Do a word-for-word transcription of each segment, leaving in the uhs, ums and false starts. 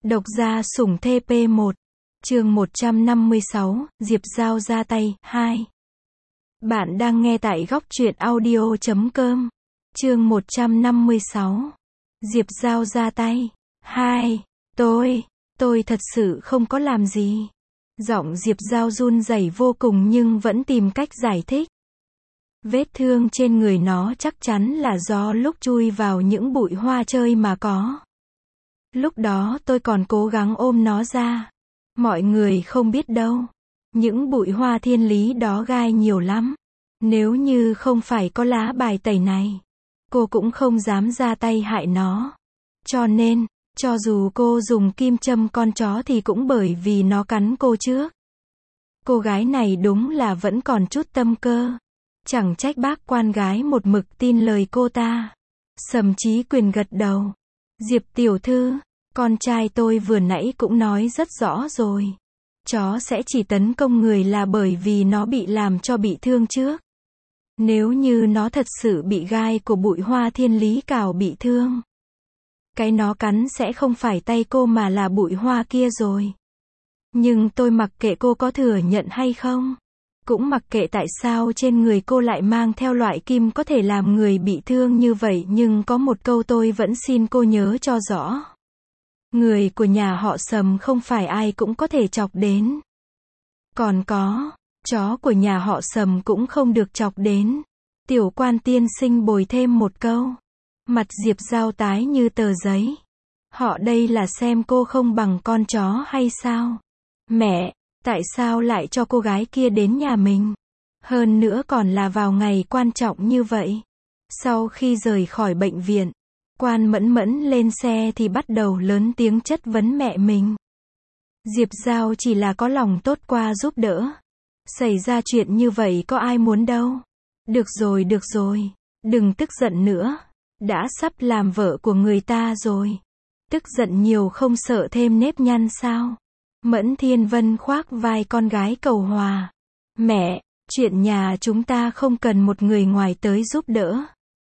Độc gia sủng thê pê một. Chương một trăm năm mươi sáu, Diệp Giao ra tay, hai. Bạn đang nghe tại góc truyện audio chấm com. Chương một trăm năm mươi sáu. Diệp Giao ra tay, hai. Tôi, tôi thật sự không có làm gì. Giọng Diệp Giao run rẩy vô cùng nhưng vẫn tìm cách giải thích. Vết thương trên người nó chắc chắn là do lúc chui vào những bụi hoa chơi mà có. Lúc đó tôi còn cố gắng ôm nó ra. Mọi người không biết đâu. Những bụi hoa thiên lý đó gai nhiều lắm. Nếu như không phải có lá bài tẩy này, cô cũng không dám ra tay hại nó. Cho nên, cho dù cô dùng kim châm con chó thì cũng bởi vì nó cắn cô trước. Cô gái này đúng là vẫn còn chút tâm cơ. Chẳng trách bác quan gái một mực tin lời cô ta. Sầm Chí Quyền gật đầu. Diệp tiểu thư, con trai tôi vừa nãy cũng nói rất rõ rồi. Chó sẽ chỉ tấn công người là bởi vì nó bị làm cho bị thương trước. Nếu như nó thật sự bị gai của bụi hoa thiên lý cào bị thương, cái nó cắn sẽ không phải tay cô mà là bụi hoa kia rồi. Nhưng tôi mặc kệ cô có thừa nhận hay không. Cũng mặc kệ tại sao trên người cô lại mang theo loại kim có thể làm người bị thương như vậy, nhưng có một câu tôi vẫn xin cô nhớ cho rõ. Người của nhà họ Sầm không phải ai cũng có thể chọc đến. Còn có, chó của nhà họ Sầm cũng không được chọc đến. Tiểu quan tiên sinh bồi thêm một câu. Mặt Diệp Giao tái như tờ giấy. Họ đây là xem cô không bằng con chó hay sao? Mẹ, tại sao lại cho cô gái kia đến nhà mình? Hơn nữa còn là vào ngày quan trọng như vậy. Sau khi rời khỏi bệnh viện, Quan Mẫn Mẫn lên xe thì bắt đầu lớn tiếng chất vấn mẹ mình. Diệp Giao chỉ là có lòng tốt qua giúp đỡ. Xảy ra chuyện như vậy có ai muốn đâu. Được rồi được rồi, đừng tức giận nữa. Đã sắp làm vợ của người ta rồi. Tức giận nhiều không sợ thêm nếp nhăn sao? Mẫn Thiên Vân khoác vai con gái cầu hòa. Mẹ, chuyện nhà chúng ta không cần một người ngoài tới giúp đỡ.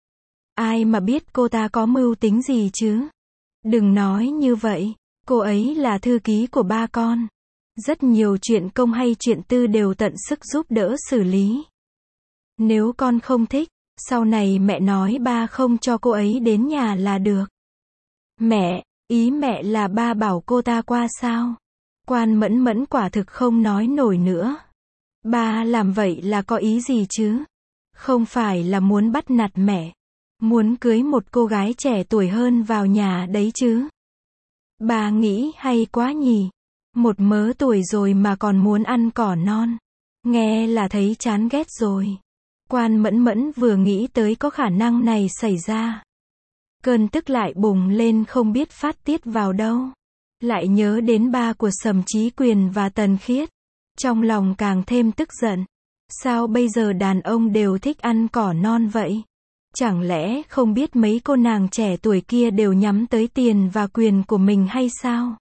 Ai mà biết cô ta có mưu tính gì chứ? Đừng nói như vậy, cô ấy là thư ký của ba con. Rất nhiều chuyện công hay chuyện tư đều tận sức giúp đỡ xử lý. Nếu con không thích, sau này mẹ nói ba không cho cô ấy đến nhà là được. Mẹ, ý mẹ là ba bảo cô ta qua sao? Quan Mẫn Mẫn quả thực không nói nổi nữa. Ba làm vậy là có ý gì chứ? Không phải là muốn bắt nạt mẹ, muốn cưới một cô gái trẻ tuổi hơn vào nhà đấy chứ? Ba nghĩ hay quá nhỉ? Một mớ tuổi rồi mà còn muốn ăn cỏ non. Nghe là thấy chán ghét rồi. Quan Mẫn Mẫn vừa nghĩ tới có khả năng này xảy ra, cơn tức lại bùng lên không biết phát tiết vào đâu. Lại nhớ đến ba của Sầm Chí Quyền và Tần Khiết. Trong lòng càng thêm tức giận. Sao bây giờ đàn ông đều thích ăn cỏ non vậy? Chẳng lẽ không biết mấy cô nàng trẻ tuổi kia đều nhắm tới tiền và quyền của mình hay sao?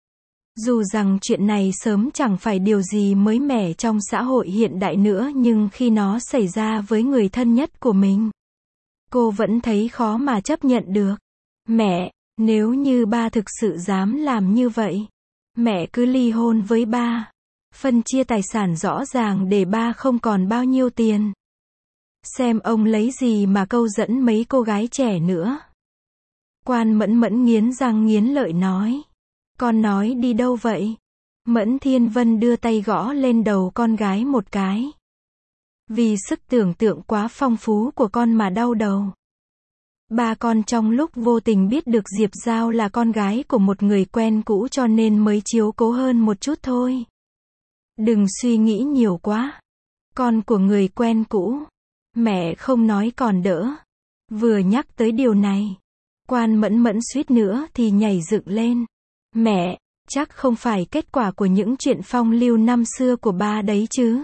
Dù rằng chuyện này sớm chẳng phải điều gì mới mẻ trong xã hội hiện đại nữa, nhưng khi nó xảy ra với người thân nhất của mình, cô vẫn thấy khó mà chấp nhận được. Mẹ, nếu như ba thực sự dám làm như vậy, mẹ cứ ly hôn với ba. Phân chia tài sản rõ ràng để ba không còn bao nhiêu tiền. Xem ông lấy gì mà câu dẫn mấy cô gái trẻ nữa. Quan Mẫn Mẫn nghiến răng nghiến lợi nói. Con nói đi đâu vậy? Mẫn Thiên Vân đưa tay gõ lên đầu con gái một cái. Vì sức tưởng tượng quá phong phú của con mà đau đầu. Ba con trong lúc vô tình biết được Diệp Giao là con gái của một người quen cũ cho nên mới chiếu cố hơn một chút thôi. Đừng suy nghĩ nhiều quá. Con của người quen cũ. Mẹ không nói còn đỡ. Vừa nhắc tới điều này, Quan Mẫn Mẫn suýt nữa thì nhảy dựng lên. Mẹ, chắc không phải kết quả của những chuyện phong lưu năm xưa của ba đấy chứ?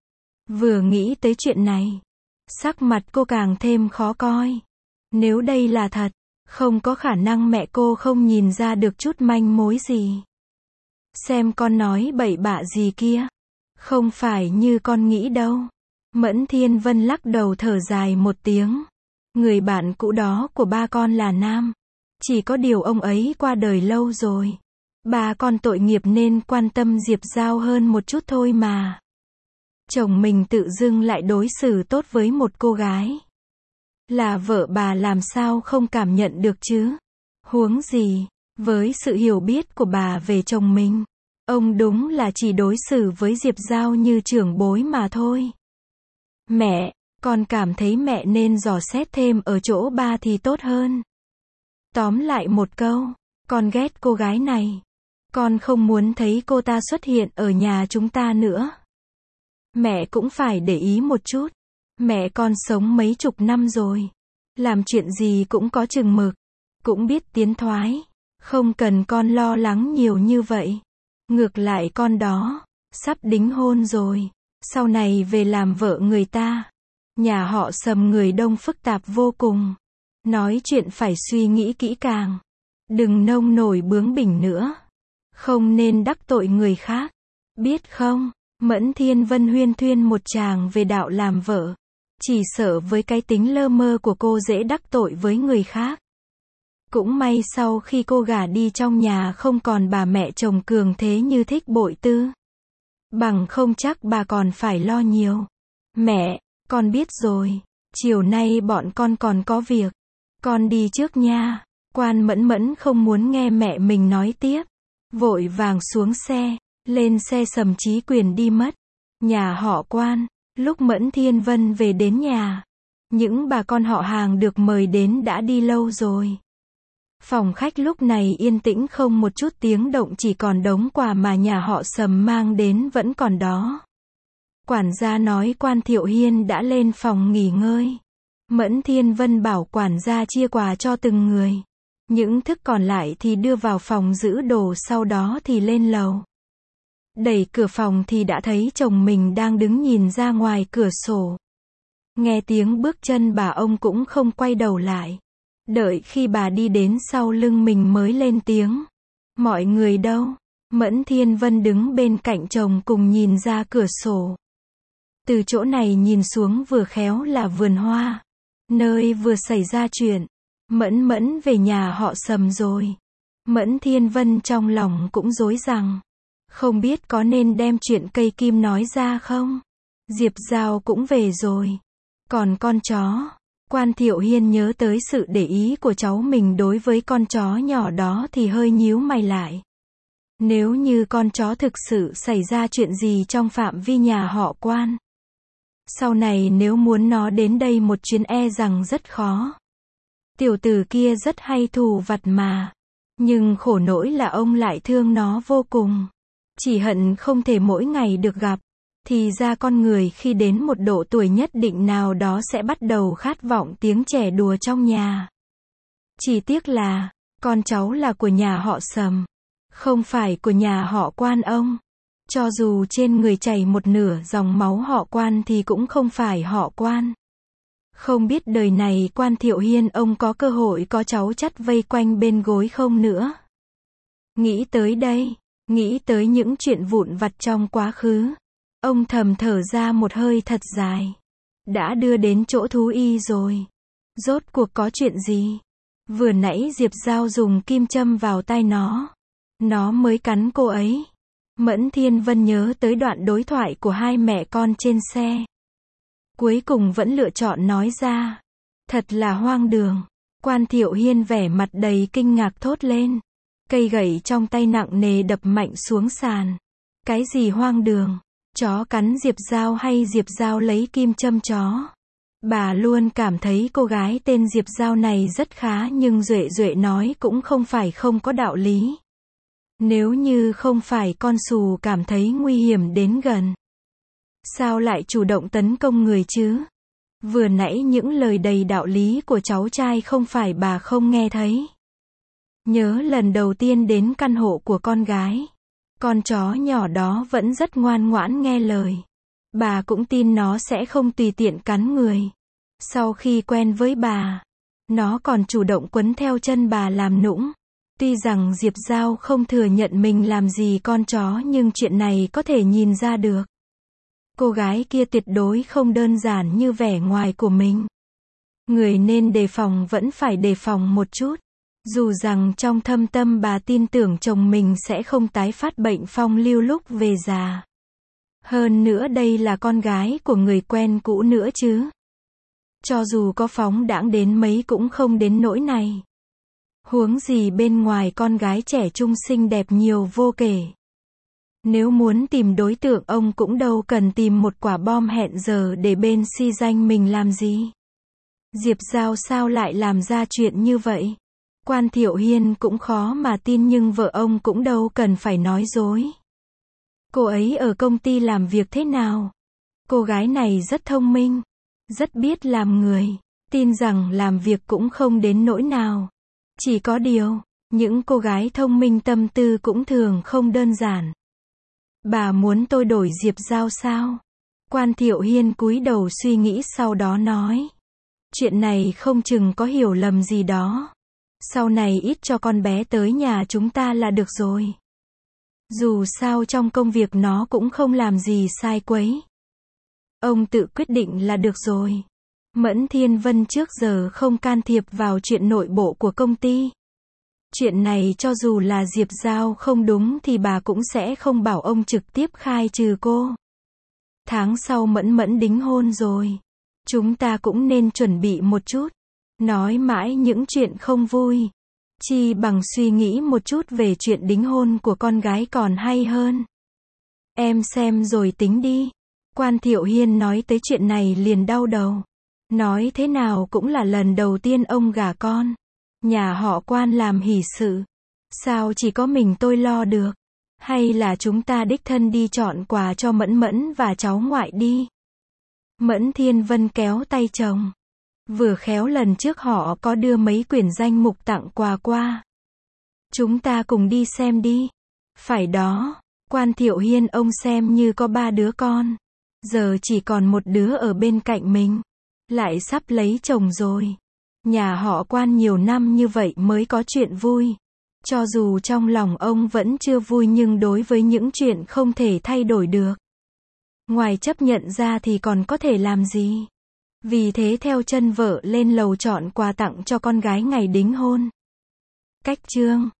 Vừa nghĩ tới chuyện này, sắc mặt cô càng thêm khó coi. Nếu đây là thật, không có khả năng mẹ cô không nhìn ra được chút manh mối gì. Xem con nói bậy bạ gì kia. Không phải như con nghĩ đâu. Mẫn Thiên Vân lắc đầu thở dài một tiếng. Người bạn cũ đó của ba con là nam. Chỉ có điều ông ấy qua đời lâu rồi. Ba con tội nghiệp nên quan tâm Diệp Giao hơn một chút thôi mà. Chồng mình tự dưng lại đối xử tốt với một cô gái. Là vợ bà làm sao không cảm nhận được chứ? Huống gì, với sự hiểu biết của bà về chồng mình, ông đúng là chỉ đối xử với Diệp Giao như trưởng bối mà thôi. Mẹ, con cảm thấy mẹ nên dò xét thêm ở chỗ ba thì tốt hơn. Tóm lại một câu, con ghét cô gái này. Con không muốn thấy cô ta xuất hiện ở nhà chúng ta nữa. Mẹ cũng phải để ý một chút. Mẹ con sống mấy chục năm rồi. Làm chuyện gì cũng có chừng mực. Cũng biết tiến thoái. Không cần con lo lắng nhiều như vậy. Ngược lại con đó, sắp đính hôn rồi. Sau này về làm vợ người ta. Nhà họ Sầm người đông phức tạp vô cùng. Nói chuyện phải suy nghĩ kỹ càng. Đừng nông nổi bướng bỉnh nữa. Không nên đắc tội người khác. Biết không, Mẫn Thiên Vân huyên thuyên một tràng về đạo làm vợ. Chỉ sợ với cái tính lơ mơ của cô dễ đắc tội với người khác. Cũng may sau khi cô gả đi trong nhà không còn bà mẹ chồng cường thế như Thích Bội Tư. Bằng không chắc bà còn phải lo nhiều. Mẹ, con biết rồi. Chiều nay bọn con còn có việc. Con đi trước nha. Quan Mẫn Mẫn không muốn nghe mẹ mình nói tiếp. Vội vàng xuống xe. Lên xe Sầm Chí Quyền đi mất. Nhà họ Quan. Lúc Mẫn Thiên Vân về đến nhà. Những bà con họ hàng được mời đến đã đi lâu rồi. Phòng khách lúc này yên tĩnh không một chút tiếng động, chỉ còn đống quà mà nhà họ Sầm mang đến vẫn còn đó. Quản gia nói Quan Thiệu Hiên đã lên phòng nghỉ ngơi. Mẫn Thiên Vân bảo quản gia chia quà cho từng người. Những thức còn lại thì đưa vào phòng giữ đồ, sau đó thì lên lầu. Đẩy cửa phòng thì đã thấy chồng mình đang đứng nhìn ra ngoài cửa sổ. Nghe tiếng bước chân bà, ông cũng không quay đầu lại. Đợi khi bà đi đến sau lưng mình mới lên tiếng. Mọi người đâu? Mẫn Thiên Vân đứng bên cạnh chồng cùng nhìn ra cửa sổ. Từ chỗ này nhìn xuống vừa khéo là vườn hoa. Nơi vừa xảy ra chuyện. Mẫn Mẫn về nhà họ Sầm rồi. Mẫn Thiên Vân trong lòng cũng rối rằng. Không biết có nên đem chuyện cây kim nói ra không? Diệp Giao cũng về rồi. Còn con chó. Quan Thiệu Hiên nhớ tới sự để ý của cháu mình đối với con chó nhỏ đó thì hơi nhíu mày lại. Nếu như con chó thực sự xảy ra chuyện gì trong phạm vi nhà họ Quan, sau này nếu muốn nó đến đây một chuyến e rằng rất khó. Tiểu tử kia rất hay thù vặt mà. Nhưng khổ nỗi là ông lại thương nó vô cùng. Chỉ hận không thể mỗi ngày được gặp. Thì ra con người khi đến một độ tuổi nhất định nào đó sẽ bắt đầu khát vọng tiếng trẻ đùa trong nhà. Chỉ tiếc là, con cháu là của nhà họ Sầm, không phải của nhà họ Quan ông. Cho dù trên người chảy một nửa dòng máu họ Quan thì cũng không phải họ Quan. Không biết đời này Quan Thiệu Hiên ông có cơ hội có cháu chắt vây quanh bên gối không nữa. Nghĩ tới đây, nghĩ tới những chuyện vụn vặt trong quá khứ. Ông thầm thở ra một hơi thật dài. Đã đưa đến chỗ thú y rồi. Rốt cuộc có chuyện gì? Vừa nãy Diệp Giao dùng kim châm vào tai nó. Nó mới cắn cô ấy. Mẫn Thiên Vân nhớ tới đoạn đối thoại của hai mẹ con trên xe. Cuối cùng vẫn lựa chọn nói ra. Thật là hoang đường. Quan Thiệu Hiên vẻ mặt đầy kinh ngạc thốt lên. Cây gậy trong tay nặng nề đập mạnh xuống sàn. Cái gì hoang đường? Chó cắn Diệp Giao hay Diệp Giao lấy kim châm chó? Bà luôn cảm thấy cô gái tên Diệp Giao này rất khá, nhưng Duệ Duệ nói cũng không phải không có đạo lý. Nếu như không phải con xù cảm thấy nguy hiểm đến gần, sao lại chủ động tấn công người chứ? Vừa nãy những lời đầy đạo lý của cháu trai không phải bà không nghe thấy. Nhớ lần đầu tiên đến căn hộ của con gái, con chó nhỏ đó vẫn rất ngoan ngoãn nghe lời. Bà cũng tin nó sẽ không tùy tiện cắn người. Sau khi quen với bà, nó còn chủ động quấn theo chân bà làm nũng. Tuy rằng Diệp Giao không thừa nhận mình làm gì con chó, nhưng chuyện này có thể nhìn ra được. Cô gái kia tuyệt đối không đơn giản như vẻ ngoài của mình. Người nên đề phòng vẫn phải đề phòng một chút. Dù rằng trong thâm tâm bà tin tưởng chồng mình sẽ không tái phát bệnh phong lưu lúc về già. Hơn nữa đây là con gái của người quen cũ nữa chứ. Cho dù có phóng đãng đến mấy cũng không đến nỗi này. Huống gì bên ngoài con gái trẻ trung xinh đẹp nhiều vô kể. Nếu muốn tìm đối tượng ông cũng đâu cần tìm một quả bom hẹn giờ để bên si danh mình làm gì. Diệp Giao sao lại làm ra chuyện như vậy? Quan Thiệu Hiên cũng khó mà tin nhưng vợ ông cũng đâu cần phải nói dối. Cô ấy ở công ty làm việc thế nào? Cô gái này rất thông minh, rất biết làm người, tin rằng làm việc cũng không đến nỗi nào. Chỉ có điều, những cô gái thông minh tâm tư cũng thường không đơn giản. Bà muốn tôi đổi Diệp Giao sao? Quan Thiệu Hiên cúi đầu suy nghĩ sau đó nói. Chuyện này không chừng có hiểu lầm gì đó. Sau này ít cho con bé tới nhà chúng ta là được rồi. Dù sao trong công việc nó cũng không làm gì sai quấy. Ông tự quyết định là được rồi. Mẫn Thiên Vân trước giờ không can thiệp vào chuyện nội bộ của công ty. Chuyện này cho dù là Diệp Giao không đúng thì bà cũng sẽ không bảo ông trực tiếp khai trừ cô. Tháng sau Mẫn Mẫn đính hôn rồi. Chúng ta cũng nên chuẩn bị một chút. Nói mãi những chuyện không vui. Chi bằng suy nghĩ một chút về chuyện đính hôn của con gái còn hay hơn. Em xem rồi tính đi. Quan Thiệu Hiên nói tới chuyện này liền đau đầu. Nói thế nào cũng là lần đầu tiên ông gả con. Nhà họ Quan làm hỷ sự. Sao chỉ có mình tôi lo được? Hay là chúng ta đích thân đi chọn quà cho Mẫn Mẫn và cháu ngoại đi? Mẫn Thiên Vân kéo tay chồng. Vừa khéo lần trước họ có đưa mấy quyển danh mục tặng quà qua. Chúng ta cùng đi xem đi. Phải đó. Quan Thiệu Hiên ông xem như có ba đứa con. Giờ chỉ còn một đứa ở bên cạnh mình. Lại sắp lấy chồng rồi. Nhà họ Quan nhiều năm như vậy mới có chuyện vui. Cho dù trong lòng ông vẫn chưa vui nhưng đối với những chuyện không thể thay đổi được. Ngoài chấp nhận ra thì còn có thể làm gì? Vì thế theo chân vợ lên lầu chọn quà tặng cho con gái ngày đính hôn. Cách chương